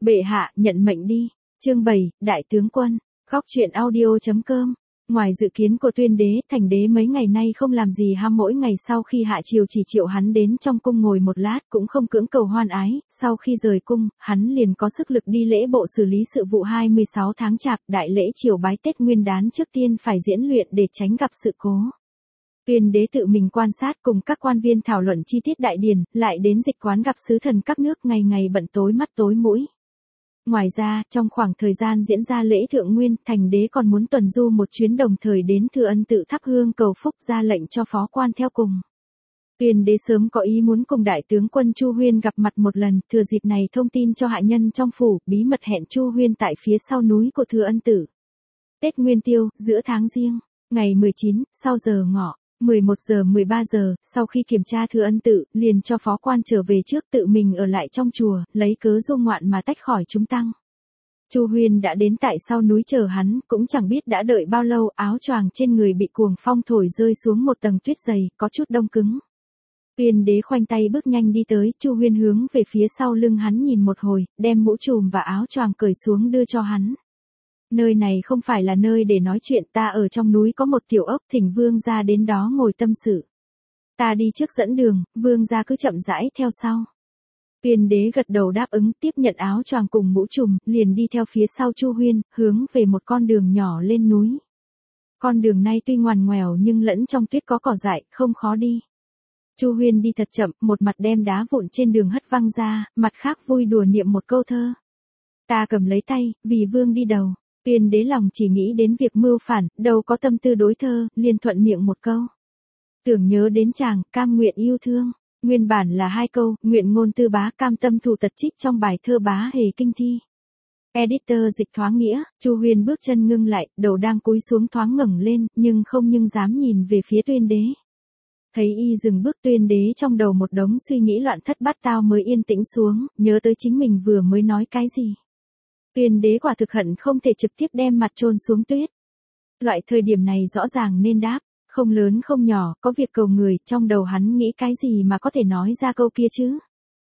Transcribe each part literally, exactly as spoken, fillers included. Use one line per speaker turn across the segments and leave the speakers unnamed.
Bệ hạ, nhận mệnh đi. Chương bảy, Đại tướng quân. Góc truyện audio chấm com. Ngoài dự kiến của Tuyên đế, Thành đế mấy ngày nay không làm gì ham, mỗi ngày sau khi hạ triều chỉ triệu hắn đến trong cung ngồi một lát, cũng không cưỡng cầu hoan ái, sau khi rời cung, hắn liền có sức lực đi lễ bộ xử lý sự vụ hai mươi sáu tháng Chạp, đại lễ triều bái Tết Nguyên đán trước tiên phải diễn luyện để tránh gặp sự cố. Tuyên đế tự mình quan sát cùng các quan viên thảo luận chi tiết đại điển, lại đến dịch quán gặp sứ thần các nước, ngày ngày bận tối mắt tối mũi. Ngoài ra, trong khoảng thời gian diễn ra lễ thượng nguyên, Thành đế còn muốn tuần du một chuyến, đồng thời đến Thừa Ân tự thắp hương cầu phúc, ra lệnh cho phó quan theo cùng. Tuyên đế sớm có ý muốn cùng đại tướng quân Chu Huyên gặp mặt một lần, thừa dịp này thông tin cho hạ nhân trong phủ, bí mật hẹn Chu Huyên tại phía sau núi của Thừa Ân tự. Tết Nguyên Tiêu, giữa tháng Giêng, ngày mười chín, sau giờ ngọ. mười một giờ mười ba giờ, sau khi kiểm tra Thừa Ân tự, liền cho phó quan trở về trước, tự mình ở lại trong chùa, lấy cớ du ngoạn mà tách khỏi chúng tăng. Chu Huyên đã đến tại sau núi chờ hắn, cũng chẳng biết đã đợi bao lâu, áo choàng trên người bị cuồng phong thổi rơi xuống một tầng tuyết dày, có chút đông cứng. Tuyên đế khoanh tay bước nhanh đi tới, Chu Huyên hướng về phía sau lưng hắn nhìn một hồi, đem mũ trùm và áo choàng cởi xuống đưa cho hắn. Nơi này không phải là nơi để nói chuyện, ta ở trong núi có một tiểu ốc, thỉnh vương gia đến đó ngồi tâm sự. Ta đi trước dẫn đường, vương gia cứ chậm rãi theo sau. Tuyên đế gật đầu đáp ứng, tiếp nhận áo choàng cùng mũ trùm, liền đi theo phía sau Chu Huyên, hướng về một con đường nhỏ lên núi. Con đường này tuy ngoằn ngoèo nhưng lẫn trong tuyết có cỏ dại, không khó đi. Chu Huyên đi thật chậm, một mặt đem đá vụn trên đường hất văng ra, mặt khác vui đùa niệm một câu thơ. Ta cầm lấy tay, vì vương đi đầu. Tuyên đế lòng chỉ nghĩ đến việc mưu phản, đâu có tâm tư đối thơ, liền thuận miệng một câu. Tưởng nhớ đến chàng, cam nguyện yêu thương. Nguyên bản là hai câu, nguyện ngôn tư bá, cam tâm thủ tật trích trong bài thơ Bá Hề Kinh Thi. Editor dịch thoáng nghĩa, Chu Huyên bước chân ngưng lại, đầu đang cúi xuống thoáng ngẩng lên, nhưng không nhưng dám nhìn về phía Tuyên đế. Thấy y dừng bước, Tuyên đế trong đầu một đống suy nghĩ loạn thất bát tao mới yên tĩnh xuống, nhớ tới chính mình vừa mới nói cái gì. Tuyên đế quả thực hận không thể trực tiếp đem mặt chôn xuống tuyết. Loại thời điểm này rõ ràng nên đáp, không lớn không nhỏ, có việc cầu người, trong đầu hắn nghĩ cái gì mà có thể nói ra câu kia chứ.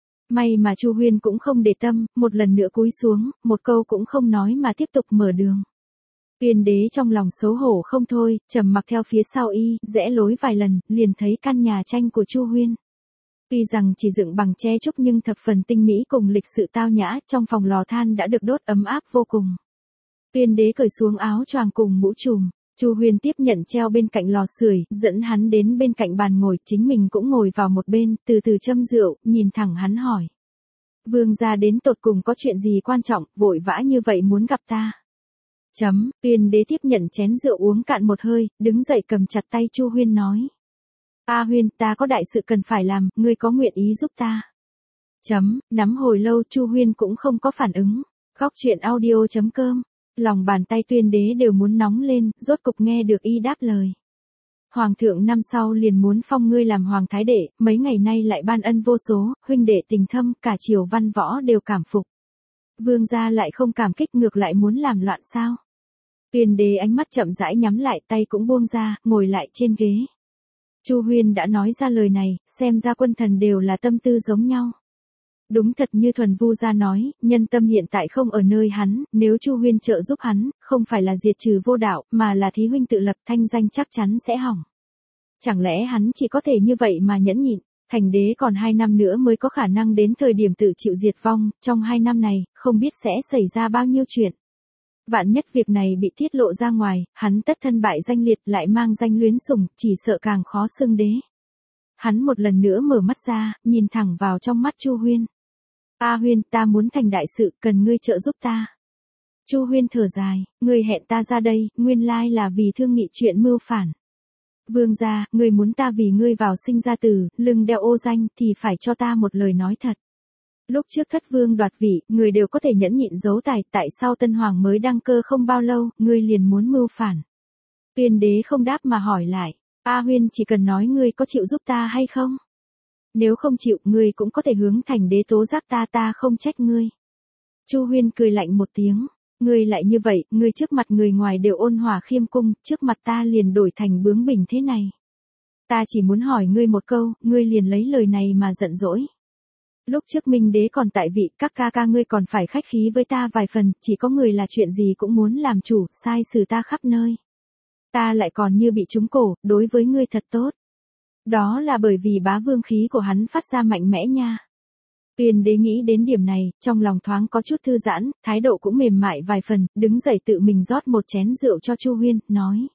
May mà Chu Huyên cũng không để tâm, một lần nữa cúi xuống, một câu cũng không nói mà tiếp tục mở đường. Tuyên đế trong lòng xấu hổ không thôi, trầm mặc theo phía sau y, rẽ lối vài lần, liền thấy căn nhà tranh của Chu Huyên. Tuy rằng chỉ dựng bằng tre trúc nhưng thập phần tinh mỹ cùng lịch sự tao nhã, trong phòng lò than đã được đốt ấm áp vô cùng. Tuyên đế cởi xuống áo choàng cùng mũ trùm, Chu Huyên tiếp nhận treo bên cạnh lò sưởi, dẫn hắn đến bên cạnh bàn ngồi, chính mình cũng ngồi vào một bên, từ từ châm rượu, nhìn thẳng hắn hỏi. Vương gia đến tột cùng có chuyện gì quan trọng, vội vã như vậy muốn gặp ta? Chấm, Tuyên đế tiếp nhận chén rượu uống cạn một hơi, đứng dậy cầm chặt tay Chu Huyên nói. A Huyên, ta có đại sự cần phải làm, ngươi có nguyện ý giúp ta? Chấm, nắm hồi lâu Chu Huyên cũng không có phản ứng. Góc truyện audio chấm com. Lòng bàn tay Tuyên đế đều muốn nóng lên, rốt cục nghe được y đáp lời. Hoàng thượng năm sau liền muốn phong ngươi làm hoàng thái đệ, mấy ngày nay lại ban ân vô số, huynh đệ tình thâm, cả triều văn võ đều cảm phục. Vương gia lại không cảm kích, ngược lại muốn làm loạn sao? Tuyên đế ánh mắt chậm rãi nhắm lại, tay cũng buông ra, ngồi lại trên ghế. Chu Huyên đã nói ra lời này, xem ra quân thần đều là tâm tư giống nhau. Đúng thật như Thuần Vu gia nói, nhân tâm hiện tại không ở nơi hắn, nếu Chu Huyên trợ giúp hắn, không phải là diệt trừ vô đạo, mà là thí huynh tự lập, thanh danh chắc chắn sẽ hỏng. Chẳng lẽ hắn chỉ có thể như vậy mà nhẫn nhịn? Thành đế còn hai năm nữa mới có khả năng đến thời điểm tự chịu diệt vong, trong hai năm này, không biết sẽ xảy ra bao nhiêu chuyện. Vạn nhất việc này bị tiết lộ ra ngoài, hắn tất thân bại danh liệt, lại mang danh luyến sủng, chỉ sợ càng khó xưng đế. Hắn một lần nữa mở mắt ra, nhìn thẳng vào trong mắt Chu Huyên. A Huyên, ta muốn thành đại sự, cần ngươi trợ giúp ta. Chu Huyên thở dài, ngươi hẹn ta ra đây, nguyên lai là vì thương nghị chuyện mưu phản. Vương gia, ngươi muốn ta vì ngươi vào sinh ra tử, lưng đeo ô danh, thì phải cho ta một lời nói thật. Lúc trước thất vương đoạt vị, người đều có thể nhẫn nhịn giấu tài, tại sao tân hoàng mới đăng cơ không bao lâu, ngươi liền muốn mưu phản? Tuyên đế không đáp mà hỏi lại, A Huyên chỉ cần nói ngươi có chịu giúp ta hay không? Nếu không chịu, ngươi cũng có thể hướng Thành đế tố giác ta, ta không trách ngươi. Chu Huyên cười lạnh một tiếng, ngươi lại như vậy, ngươi trước mặt người ngoài đều ôn hòa khiêm cung, trước mặt ta liền đổi thành bướng bỉnh thế này. Ta chỉ muốn hỏi ngươi một câu, ngươi liền lấy lời này mà giận dỗi. Lúc trước Minh đế còn tại vị, các ca ca ngươi còn phải khách khí với ta vài phần, chỉ có người là chuyện gì cũng muốn làm chủ, sai xử ta khắp nơi. Ta lại còn như bị trúng cổ, đối với ngươi thật tốt. Đó là bởi vì bá vương khí của hắn phát ra mạnh mẽ nha. Tuyên đế nghĩ đến điểm này, trong lòng thoáng có chút thư giãn, thái độ cũng mềm mại vài phần, đứng dậy tự mình rót một chén rượu cho Chu Huyên, nói.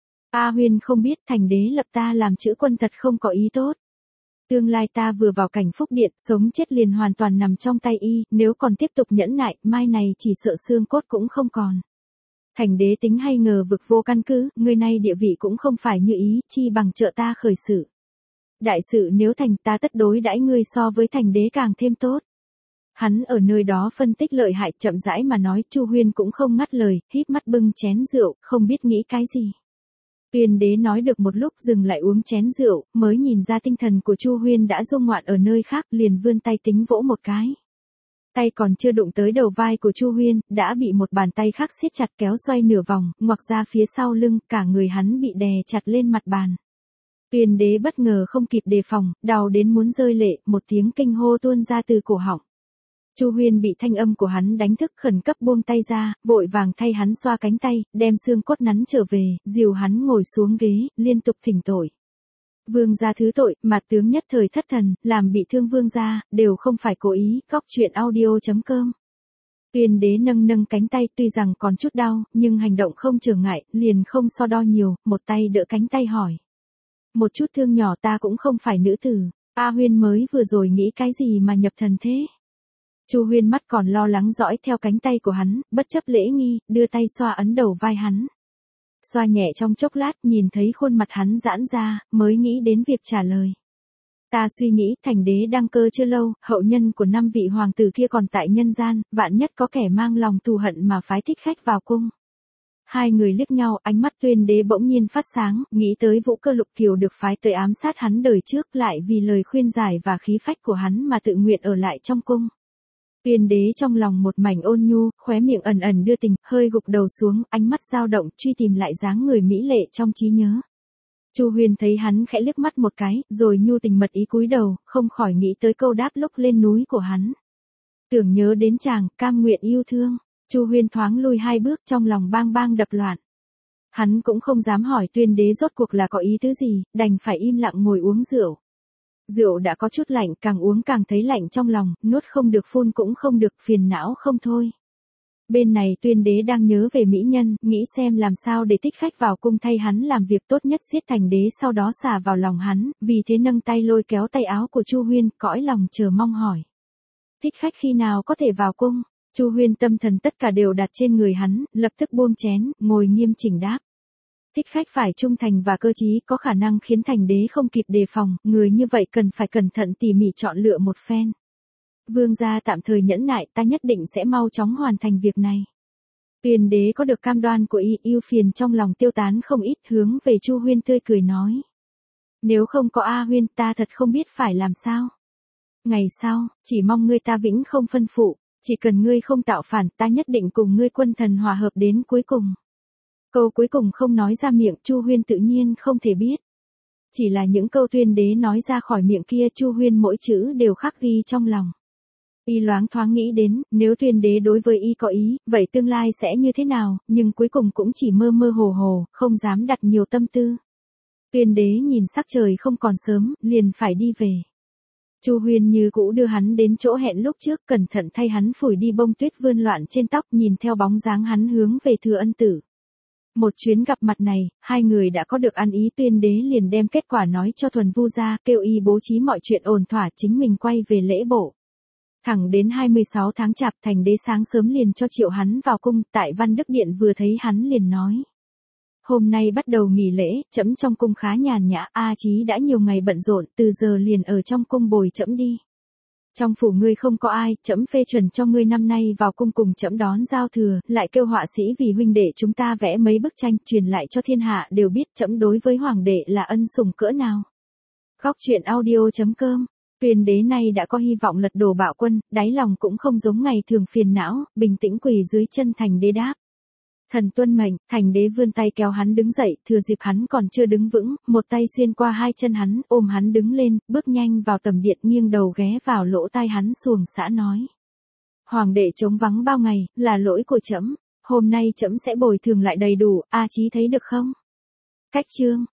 A Huyên không biết thành đế lập ta làm chữ quân thật không có ý tốt. Tương lai ta vừa vào cảnh phúc điện, sống chết liền hoàn toàn nằm trong tay y, nếu còn tiếp tục nhẫn nại, mai này chỉ sợ xương cốt cũng không còn. Thành đế tính hay ngờ vực vô căn cứ, người này địa vị cũng không phải như ý, chi bằng trợ ta khởi sự. Đại sự nếu thành ta tất đối đãi ngươi so với thành đế càng thêm tốt. Hắn ở nơi đó phân tích lợi hại chậm rãi mà nói, Chu Huyên cũng không ngắt lời, híp mắt bưng chén rượu, không biết nghĩ cái gì. Tuyên đế nói được một lúc dừng lại uống chén rượu, mới nhìn ra tinh thần của Chu Huyên đã rung ngoạn ở nơi khác, liền vươn tay tính vỗ một cái. Tay còn chưa đụng tới đầu vai của Chu Huyên, đã bị một bàn tay khác siết chặt kéo xoay nửa vòng, ngoặc ra phía sau lưng, cả người hắn bị đè chặt lên mặt bàn. Tuyên đế bất ngờ không kịp đề phòng, đau đến muốn rơi lệ, một tiếng kinh hô tuôn ra từ cổ họng. Chu Huyên bị thanh âm của hắn đánh thức, khẩn cấp buông tay ra, vội vàng thay hắn xoa cánh tay, đem xương cốt nắn trở về, dìu hắn ngồi xuống ghế, liên tục thỉnh tội. Vương gia thứ tội, mặt tướng nhất thời thất thần, làm bị thương vương gia, đều không phải cố ý, góc chuyện audio chấm com. Tuyên đế nâng nâng cánh tay, tuy rằng còn chút đau, nhưng hành động không trở ngại, liền không so đo nhiều, một tay đỡ cánh tay hỏi. Một chút thương nhỏ ta cũng không phải nữ tử, A Huyên mới vừa rồi nghĩ cái gì mà nhập thần thế? Chu Huyên mắt còn lo lắng dõi theo cánh tay của hắn, bất chấp lễ nghi, đưa tay xoa ấn đầu vai hắn. Xoa nhẹ trong chốc lát, nhìn thấy khuôn mặt hắn giãn ra, mới nghĩ đến việc trả lời. Ta suy nghĩ, thành đế đăng cơ chưa lâu, hậu nhân của năm vị hoàng tử kia còn tại nhân gian, vạn nhất có kẻ mang lòng thù hận mà phái thích khách vào cung. Hai người liếc nhau, ánh mắt Tuyên đế bỗng nhiên phát sáng, nghĩ tới Vũ Cơ Lục Kiều được phái tới ám sát hắn đời trước, lại vì lời khuyên giải và khí phách của hắn mà tự nguyện ở lại trong cung. Tuyên đế trong lòng một mảnh ôn nhu, khóe miệng ẩn ẩn đưa tình, hơi gục đầu xuống, ánh mắt dao động, truy tìm lại dáng người mỹ lệ trong trí nhớ. Chu Huyên thấy hắn khẽ liếc mắt một cái, rồi nhu tình mật ý cúi đầu, không khỏi nghĩ tới câu đáp lúc lên núi của hắn. Tưởng nhớ đến chàng, cam nguyện yêu thương. Chu Huyên thoáng lui hai bước, trong lòng bang bang đập loạn. Hắn cũng không dám hỏi Tuyên đế rốt cuộc là có ý tứ gì, đành phải im lặng ngồi uống rượu. Rượu đã có chút lạnh, càng uống càng thấy lạnh trong lòng, nuốt không được phun cũng không được, phiền não không thôi. Bên này Tuyên đế đang nhớ về mỹ nhân, nghĩ xem làm sao để thích khách vào cung thay hắn làm việc tốt nhất, giết thành đế sau đó xả vào lòng hắn, vì thế nâng tay lôi kéo tay áo của Chu Huyên, cõi lòng chờ mong hỏi. Thích khách khi nào có thể vào cung? Chu Huyên tâm thần tất cả đều đặt trên người hắn, lập tức buông chén, ngồi nghiêm chỉnh đáp. Thích khách phải trung thành và cơ trí, có khả năng khiến thành đế không kịp đề phòng, người như vậy cần phải cẩn thận tỉ mỉ chọn lựa một phen. Vương gia tạm thời nhẫn nại, ta nhất định sẽ mau chóng hoàn thành việc này. Tuyên đế có được cam đoan của y, yêu phiền trong lòng tiêu tán không ít, hướng về Chu Huyên tươi cười nói. Nếu không có A Huyên ta thật không biết phải làm sao. Ngày sau, chỉ mong ngươi ta vĩnh không phân phụ, chỉ cần ngươi không tạo phản ta nhất định cùng ngươi quân thần hòa hợp đến cuối cùng. Câu cuối cùng không nói ra miệng, Chu Huyên tự nhiên không thể biết. Chỉ là những câu Tuyên đế nói ra khỏi miệng kia, Chu Huyên mỗi chữ đều khắc ghi trong lòng. Y loáng thoáng nghĩ đến, nếu Tuyên đế đối với y có ý, vậy tương lai sẽ như thế nào, nhưng cuối cùng cũng chỉ mơ mơ hồ hồ, không dám đặt nhiều tâm tư. Tuyên đế nhìn sắc trời không còn sớm, liền phải đi về. Chu Huyên như cũ đưa hắn đến chỗ hẹn lúc trước, cẩn thận thay hắn phủi đi bông tuyết vươn loạn trên tóc, nhìn theo bóng dáng hắn hướng về Thừa Ân Tử. Một chuyến gặp mặt này, hai người đã có được ăn ý, Tuyên đế liền đem kết quả nói cho Thuần Vu gia, kêu y bố trí mọi chuyện ổn thỏa, chính mình quay về lễ bộ. Thẳng đến hai mươi sáu tháng chạp, thành đế sáng sớm liền cho triệu hắn vào cung, tại Văn Đức Điện vừa thấy hắn liền nói. Hôm nay bắt đầu nghỉ lễ, trẫm trong cung khá nhàn nhã, A Chí đã nhiều ngày bận rộn, từ giờ liền ở trong cung bồi trẫm đi. Trong phủ ngươi không có ai, trẫm phê chuẩn cho ngươi năm nay vào cung cùng trẫm đón giao thừa, lại kêu họa sĩ vì huynh đệ chúng ta vẽ mấy bức tranh, truyền lại cho thiên hạ đều biết trẫm đối với hoàng đệ là ân sủng cỡ nào. Góc chuyện audio chấm com. Tuyên đế này đã có hy vọng lật đổ bạo quân, đáy lòng cũng không giống ngày thường phiền não, bình tĩnh quỳ dưới chân thành đế đáp. Thần tuân mệnh, thành đế vươn tay kéo hắn đứng dậy, thừa dịp hắn còn chưa đứng vững, một tay xuyên qua hai chân hắn, ôm hắn đứng lên, bước nhanh vào tầm điện, nghiêng đầu ghé vào lỗ tai hắn xuồng xã nói. Hoàng đệ trống vắng bao ngày, là lỗi của trẫm, hôm nay trẫm sẽ bồi thường lại đầy đủ, A Chí thấy được không? Cách chương